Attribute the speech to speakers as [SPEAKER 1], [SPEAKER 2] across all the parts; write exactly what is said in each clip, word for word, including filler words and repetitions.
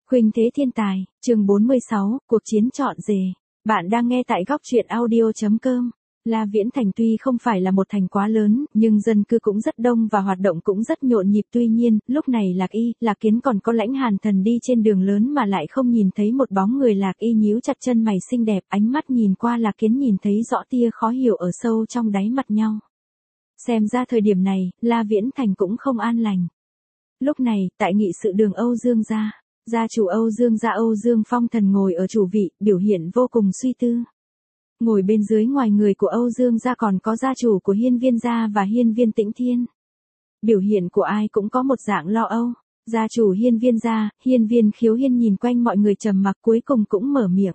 [SPEAKER 1] Khuynh thế thiên tài, chương bốn mươi sáu, cuộc chiến trọn rể. Bạn đang nghe tại góc truyện audio chấm com. La Viễn Thành tuy không phải là một thành quá lớn, nhưng dân cư cũng rất đông và hoạt động cũng rất nhộn nhịp. Tuy nhiên, lúc này Lạc Y, Lạc Kiến còn có Lãnh Hàn Thần đi trên đường lớn mà lại không nhìn thấy một bóng người. Lạc Y nhíu chặt chân mày xinh đẹp, ánh mắt nhìn qua Lạc Kiến nhìn thấy rõ tia khó hiểu ở sâu trong đáy mặt nhau. Xem ra thời điểm này, La Viễn Thành cũng không an lành. Lúc này, tại nghị sự đường Âu Dương gia, gia chủ Âu Dương gia Âu Dương Phong Thần ngồi ở chủ vị, biểu hiện vô cùng suy tư. Ngồi bên dưới ngoài người của Âu Dương gia còn có gia chủ của Hiên Viên gia và Hiên Viên Tĩnh Thiên. Biểu hiện của ai cũng có một dạng lo âu. Gia chủ Hiên Viên gia, Hiên Viên Khiếu Hiên nhìn quanh mọi người trầm mặc cuối cùng cũng mở miệng.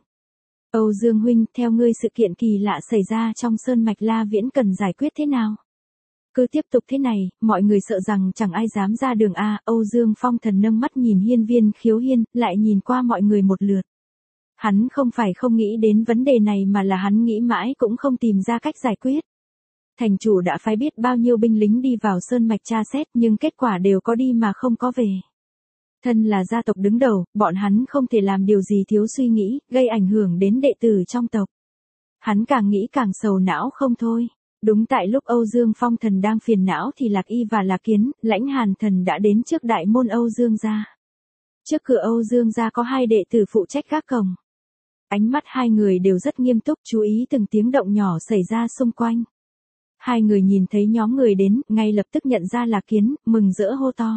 [SPEAKER 1] Âu Dương huynh, theo ngươi sự kiện kỳ lạ xảy ra trong sơn mạch La Viễn cần giải quyết thế nào? Cứ tiếp tục thế này, mọi người sợ rằng chẳng ai dám ra đường a. Âu Dương Phong Thần nâng mắt nhìn Hiên Viên Khiếu Hiên, lại nhìn qua mọi người một lượt. Hắn không phải không nghĩ đến vấn đề này mà là hắn nghĩ mãi cũng không tìm ra cách giải quyết. Thành chủ đã phái biết bao nhiêu binh lính đi vào sơn mạch tra xét nhưng kết quả đều có đi mà không có về. Thân là gia tộc đứng đầu, bọn hắn không thể làm điều gì thiếu suy nghĩ, gây ảnh hưởng đến đệ tử trong tộc. Hắn càng nghĩ càng sầu não không thôi. Đúng tại lúc Âu Dương Phong Thần đang phiền não thì Lạc Y và Lạc Kiến, Lãnh Hàn Thần đã đến trước đại môn Âu Dương gia. Trước cửa Âu Dương gia có hai đệ tử phụ trách gác cổng. Ánh mắt hai người đều rất nghiêm túc chú ý từng tiếng động nhỏ xảy ra xung quanh. Hai người nhìn thấy nhóm người đến, ngay lập tức nhận ra Lạc Kiến, mừng rỡ hô to.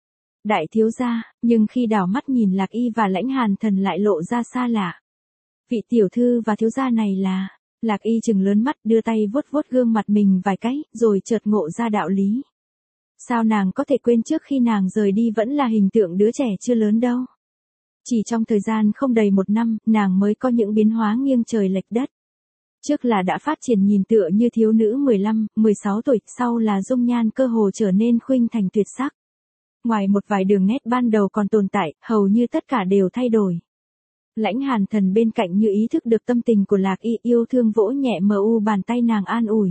[SPEAKER 1] Đại thiếu gia, nhưng khi đảo mắt nhìn Lạc Y và Lãnh Hàn Thần lại lộ ra xa lạ. Vị tiểu thư và thiếu gia này là... Lạc Y trừng lớn mắt đưa tay vuốt vuốt gương mặt mình vài cái, rồi chợt ngộ ra đạo lý. Sao nàng có thể quên trước khi nàng rời đi vẫn là hình tượng đứa trẻ chưa lớn đâu. Chỉ trong thời gian không đầy một năm, nàng mới có những biến hóa nghiêng trời lệch đất. Trước là đã phát triển nhìn tựa như thiếu nữ mười lăm, mười sáu tuổi, sau là dung nhan cơ hồ trở nên khuynh thành tuyệt sắc. Ngoài một vài đường nét ban đầu còn tồn tại, hầu như tất cả đều thay đổi. Lãnh Hàn Thần bên cạnh như ý thức được tâm tình của Lạc Y, yêu thương vỗ nhẹ mờ u bàn tay nàng an ủi.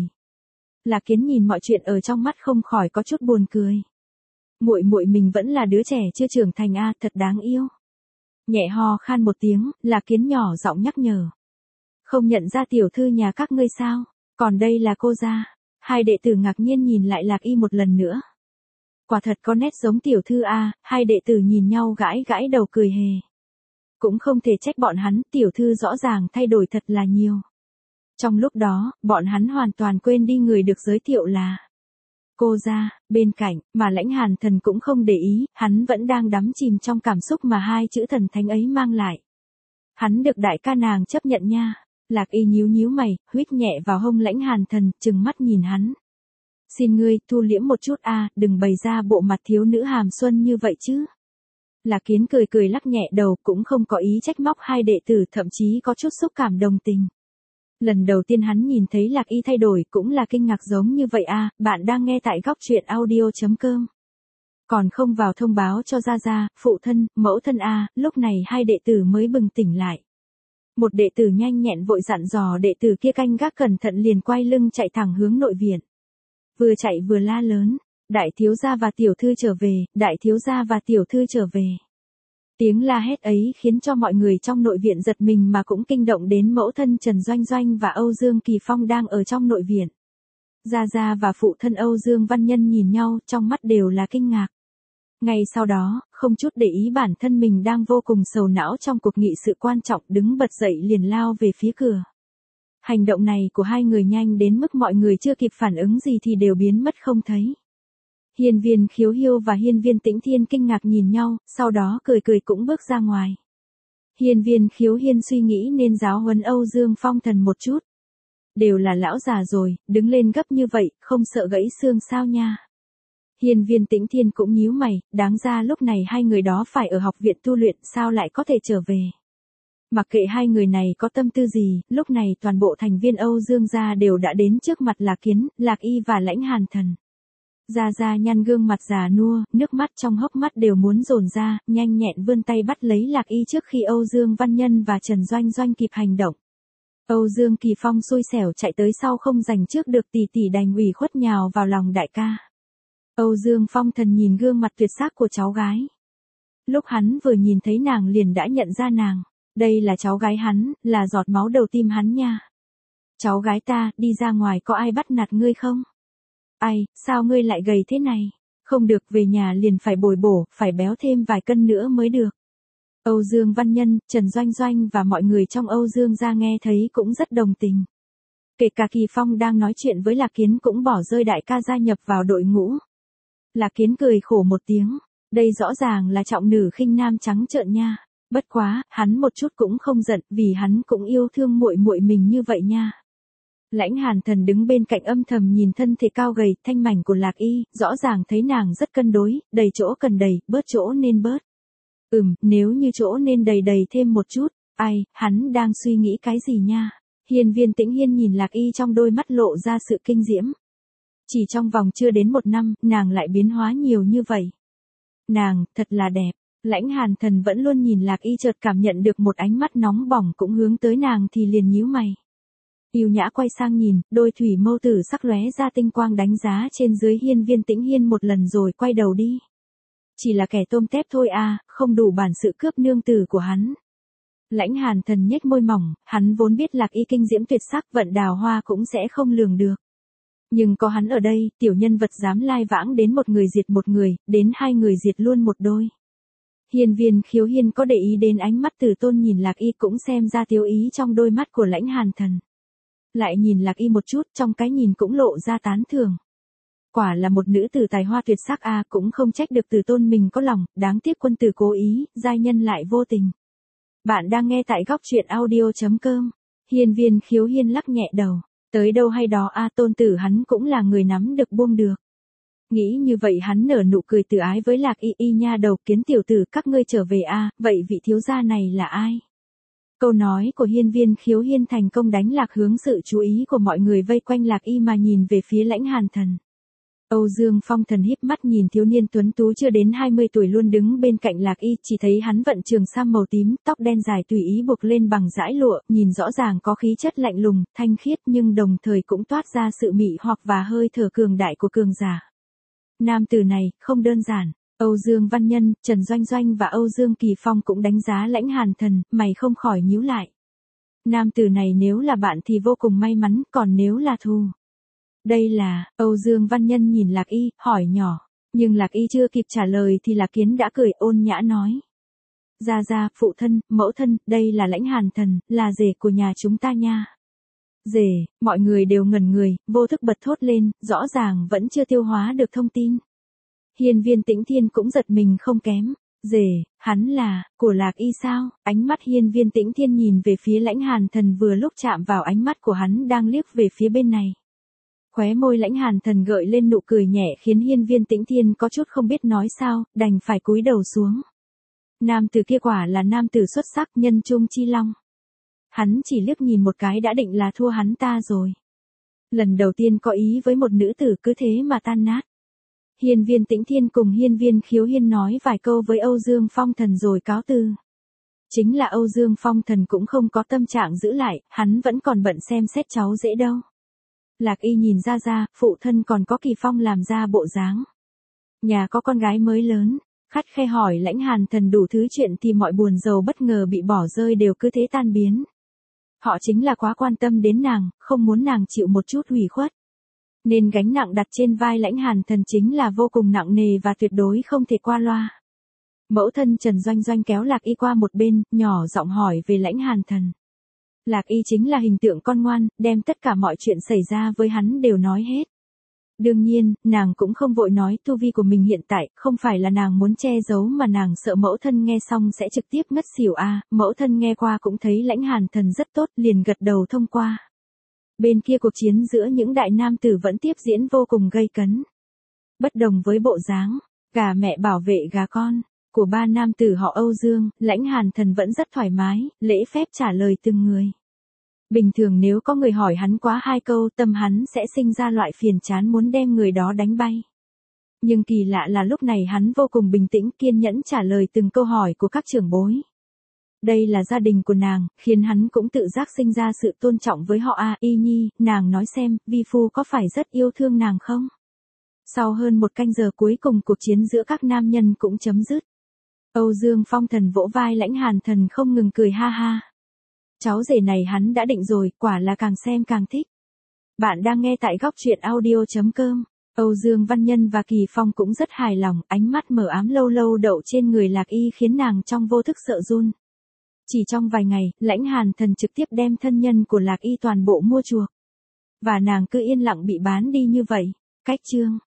[SPEAKER 1] Lạc Kiến nhìn mọi chuyện ở trong mắt không khỏi có chút buồn cười. Muội muội mình vẫn là đứa trẻ chưa trưởng thành a, thật đáng yêu. Nhẹ ho khan một tiếng, Lạc Kiến nhỏ giọng nhắc nhở. Không nhận ra tiểu thư nhà các ngươi sao? Còn đây là cô gia. Hai đệ tử ngạc nhiên nhìn lại Lạc Y một lần nữa. Quả thật có nét giống tiểu thư a, hai đệ tử nhìn nhau gãi gãi đầu cười hề. Cũng không thể trách bọn hắn, tiểu thư rõ ràng thay đổi thật là nhiều. Trong lúc đó, bọn hắn hoàn toàn quên đi người được giới thiệu là cô gia. Bên cạnh, mà Lãnh Hàn Thần cũng không để ý, hắn vẫn đang đắm chìm trong cảm xúc mà hai chữ thần thánh ấy mang lại. Hắn được đại ca nàng chấp nhận nha. Lạc Y nhíu nhíu mày, huýt nhẹ vào hông Lãnh Hàn Thần, trừng mắt nhìn hắn. Xin ngươi, thu liễm một chút a, đừng bày ra bộ mặt thiếu nữ hàm xuân như vậy chứ. Lạc Kiến cười cười lắc nhẹ đầu, cũng không có ý trách móc hai đệ tử, thậm chí có chút xúc cảm đồng tình. Lần đầu tiên hắn nhìn thấy Lạc Y thay đổi cũng là kinh ngạc giống như vậy a. Bạn đang nghe tại góc truyện audio chấm com. Còn không vào thông báo cho gia gia, phụ thân, mẫu thân a. Lúc này hai đệ tử mới bừng tỉnh lại. Một đệ tử nhanh nhẹn vội dặn dò đệ tử kia canh gác cẩn thận liền quay lưng chạy thẳng hướng nội viện. Vừa chạy vừa la lớn. Đại thiếu gia và tiểu thư trở về, đại thiếu gia và tiểu thư trở về. Tiếng la hét ấy khiến cho mọi người trong nội viện giật mình mà cũng kinh động đến mẫu thân Trần Doanh Doanh và Âu Dương Kỳ Phong đang ở trong nội viện. Gia Gia và phụ thân Âu Dương Văn Nhân nhìn nhau, trong mắt đều là kinh ngạc. Ngay sau đó, không chút để ý bản thân mình đang vô cùng sầu não trong cuộc nghị sự quan trọng, đứng bật dậy liền lao về phía cửa. Hành động này của hai người nhanh đến mức mọi người chưa kịp phản ứng gì thì đều biến mất không thấy. Hiên Viên Khiếu Hiêu và Hiên Viên Tĩnh Thiên kinh ngạc nhìn nhau, sau đó cười cười cũng bước ra ngoài. Hiên Viên Khiếu Hiên suy nghĩ nên giáo huấn Âu Dương Phong Thần một chút. Đều là lão già rồi, đứng lên gấp như vậy, không sợ gãy xương sao nha. Hiên Viên Tĩnh Thiên cũng nhíu mày, đáng ra lúc này hai người đó phải ở học viện tu luyện, sao lại có thể trở về. Mặc kệ hai người này có tâm tư gì, lúc này toàn bộ thành viên Âu Dương gia đều đã đến trước mặt Lạc Kiến, Lạc Y và Lãnh Hàn Thần. Gia Gia nhăn gương mặt già nua, nước mắt trong hốc mắt đều muốn dồn ra, nhanh nhẹn vươn tay bắt lấy Lạc Y trước khi Âu Dương Văn Nhân và Trần Doanh Doanh kịp hành động. Âu Dương Kỳ Phong xui xẻo chạy tới sau không giành trước được, tỷ tỷ đành ủy khuất nhào vào lòng đại ca. Âu Dương Phong Thần nhìn gương mặt tuyệt sắc của cháu gái. Lúc hắn vừa nhìn thấy nàng liền đã nhận ra nàng. Đây là cháu gái hắn, là giọt máu đầu tim hắn nha. Cháu gái ta, đi ra ngoài có ai bắt nạt ngươi không? Ai, sao ngươi lại gầy thế này? Không được, về nhà liền phải bồi bổ, phải béo thêm vài cân nữa mới được. Âu Dương Văn Nhân, Trần Doanh Doanh và mọi người trong Âu Dương gia nghe thấy cũng rất đồng tình. Kể cả Kỳ Phong đang nói chuyện với Lạc Kiến cũng bỏ rơi đại ca gia nhập vào đội ngũ. Lạc Kiến cười khổ một tiếng, đây rõ ràng là trọng nữ khinh nam trắng trợn nha. Bất quá, hắn một chút cũng không giận, vì hắn cũng yêu thương muội muội mình như vậy nha. Lãnh Hàn Thần đứng bên cạnh âm thầm nhìn thân thể cao gầy, thanh mảnh của Lạc Y, rõ ràng thấy nàng rất cân đối, đầy chỗ cần đầy, bớt chỗ nên bớt. Ừm, nếu như chỗ nên đầy đầy thêm một chút, ai, hắn đang suy nghĩ cái gì nha? Hiên Viên Tĩnh Hiên nhìn Lạc Y trong đôi mắt lộ ra sự kinh diễm. Chỉ trong vòng chưa đến một năm, nàng lại biến hóa nhiều như vậy. Nàng, thật là đẹp. Lãnh Hàn Thần vẫn luôn nhìn Lạc Y, chợt cảm nhận được một ánh mắt nóng bỏng cũng hướng tới nàng thì liền nhíu mày. Yêu nhã quay sang nhìn, đôi thủy mâu tử sắc lóe ra tinh quang đánh giá trên dưới Hiên Viên Tĩnh Hiên một lần rồi quay đầu đi. Chỉ là kẻ tôm tép thôi à, không đủ bản sự cướp nương tử của hắn. Lãnh Hàn Thần nhếch môi mỏng, hắn vốn biết Lạc Y kinh diễm tuyệt sắc, vận đào hoa cũng sẽ không lường được. Nhưng có hắn ở đây, tiểu nhân vật dám lai vãng đến một người diệt một người, đến hai người diệt luôn một đôi. Hiên Viên Khiếu Hiên có để ý đến ánh mắt Tử Tôn nhìn Lạc Y cũng xem ra thiếu ý trong đôi mắt của Lãnh Hàn Thần. Lại nhìn Lạc Y một chút, trong cái nhìn cũng lộ ra tán thưởng. Quả là một nữ tử tài hoa tuyệt sắc a, à, cũng không trách được Tử Tôn mình có lòng, đáng tiếc quân tử cố ý, giai nhân lại vô tình. Bạn đang nghe tại góc truyện audio chấm com. Hiên Viên Khiếu Hiên lắc nhẹ đầu, tới đâu hay đó a, à, tôn tử hắn cũng là người nắm được buông được. Nghĩ như vậy hắn nở nụ cười từ ái với Lạc Y. Y nha đầu, Kiến tiểu tử, các ngươi trở về a, à, vậy vị thiếu gia này là ai? Câu nói của Hiên Viên Khiếu Hiên thành công đánh lạc hướng sự chú ý của mọi người vây quanh Lạc Y mà nhìn về phía Lãnh Hàn Thần. Âu Dương Phong Thần híp mắt nhìn thiếu niên tuấn tú chưa đến hai mươi tuổi luôn đứng bên cạnh Lạc Y, chỉ thấy hắn vận trường sam màu tím, tóc đen dài tùy ý buộc lên bằng dải lụa, nhìn rõ ràng có khí chất lạnh lùng, thanh khiết nhưng đồng thời cũng toát ra sự mị hoặc và hơi thở cường đại của cường giả. Nam tử này, không đơn giản. Âu Dương Văn Nhân, Trần Doanh Doanh và Âu Dương Kỳ Phong cũng đánh giá Lãnh Hàn Thần, mày không khỏi nhíu lại. Nam tử này nếu là bạn thì vô cùng may mắn, còn nếu là thù. Đây là, Âu Dương Văn Nhân nhìn Lạc Y, hỏi nhỏ, nhưng Lạc Y chưa kịp trả lời thì Lạc Kiến đã cười ôn nhã nói. Gia gia, phụ thân, mẫu thân, đây là Lãnh Hàn Thần, là rể của nhà chúng ta nha. Rể, mọi người đều ngẩn người, vô thức bật thốt lên, rõ ràng vẫn chưa tiêu hóa được thông tin. Hiên Viên Tĩnh Thiên cũng giật mình không kém. Rể, hắn là, của Lạc Y sao? Ánh mắt Hiên Viên Tĩnh Thiên nhìn về phía Lãnh Hàn Thần vừa lúc chạm vào ánh mắt của hắn đang liếc về phía bên này. Khóe môi Lãnh Hàn Thần gợi lên nụ cười nhẹ khiến Hiên Viên Tĩnh Thiên có chút không biết nói sao, đành phải cúi đầu xuống. Nam tử kia quả là nam tử xuất sắc, nhân trung chi long. Hắn chỉ liếc nhìn một cái đã định là thua hắn ta rồi. Lần đầu tiên có ý với một nữ tử cứ thế mà tan nát. Hiên Viên Tĩnh Thiên cùng Hiên Viên Khiếu Hiên nói vài câu với Âu Dương Phong Thần rồi cáo từ. Chính là Âu Dương Phong Thần cũng không có tâm trạng giữ lại, hắn vẫn còn bận xem xét cháu dễ đâu. Lạc Y nhìn ra ra, phụ thân còn có Kỳ Phong làm ra bộ dáng. Nhà có con gái mới lớn, khắt khe hỏi Lãnh Hàn Thần đủ thứ chuyện thì mọi buồn rầu bất ngờ bị bỏ rơi đều cứ thế tan biến. Họ chính là quá quan tâm đến nàng, không muốn nàng chịu một chút hủy khuất. Nên gánh nặng đặt trên vai Lãnh Hàn Thần chính là vô cùng nặng nề và tuyệt đối không thể qua loa. Mẫu thân Trần Doanh Doanh kéo Lạc Y qua một bên, nhỏ giọng hỏi về Lãnh Hàn Thần. Lạc Y chính là hình tượng con ngoan, đem tất cả mọi chuyện xảy ra với hắn đều nói hết. Đương nhiên, nàng cũng không vội nói tu vi của mình hiện tại, không phải là nàng muốn che giấu mà nàng sợ mẫu thân nghe xong sẽ trực tiếp ngất xỉu a. À, mẫu thân nghe qua cũng thấy Lãnh Hàn Thần rất tốt, liền gật đầu thông qua. Bên kia cuộc chiến giữa những đại nam tử vẫn tiếp diễn vô cùng gay cấn. Bất đồng với bộ dáng, gà mẹ bảo vệ gà con, của ba nam tử họ Âu Dương, Lãnh Hàn Thần vẫn rất thoải mái, lễ phép trả lời từng người. Bình thường nếu có người hỏi hắn quá hai câu tâm hắn sẽ sinh ra loại phiền chán muốn đem người đó đánh bay. Nhưng kỳ lạ là lúc này hắn vô cùng bình tĩnh kiên nhẫn trả lời từng câu hỏi của các trưởng bối. Đây là gia đình của nàng, khiến hắn cũng tự giác sinh ra sự tôn trọng với họ a. À, Y Nhi, nàng nói xem, vi phu có phải rất yêu thương nàng không? Sau hơn một canh giờ cuối cùng cuộc chiến giữa các nam nhân cũng chấm dứt. Âu Dương Phong Thần vỗ vai Lãnh Hàn Thần không ngừng cười ha ha. Cháu rể này hắn đã định rồi, quả là càng xem càng thích. Bạn đang nghe tại góc truyện audio.com. Âu Dương Văn Nhân và Kỳ Phong cũng rất hài lòng, ánh mắt mờ ám lâu lâu đậu trên người Lạc Y khiến nàng trong vô thức sợ run. Chỉ trong vài ngày, Lãnh Hàn Thần trực tiếp đem thân nhân của Lạc Y toàn bộ mua chuộc. Và nàng cứ yên lặng bị bán đi như vậy. Cách chương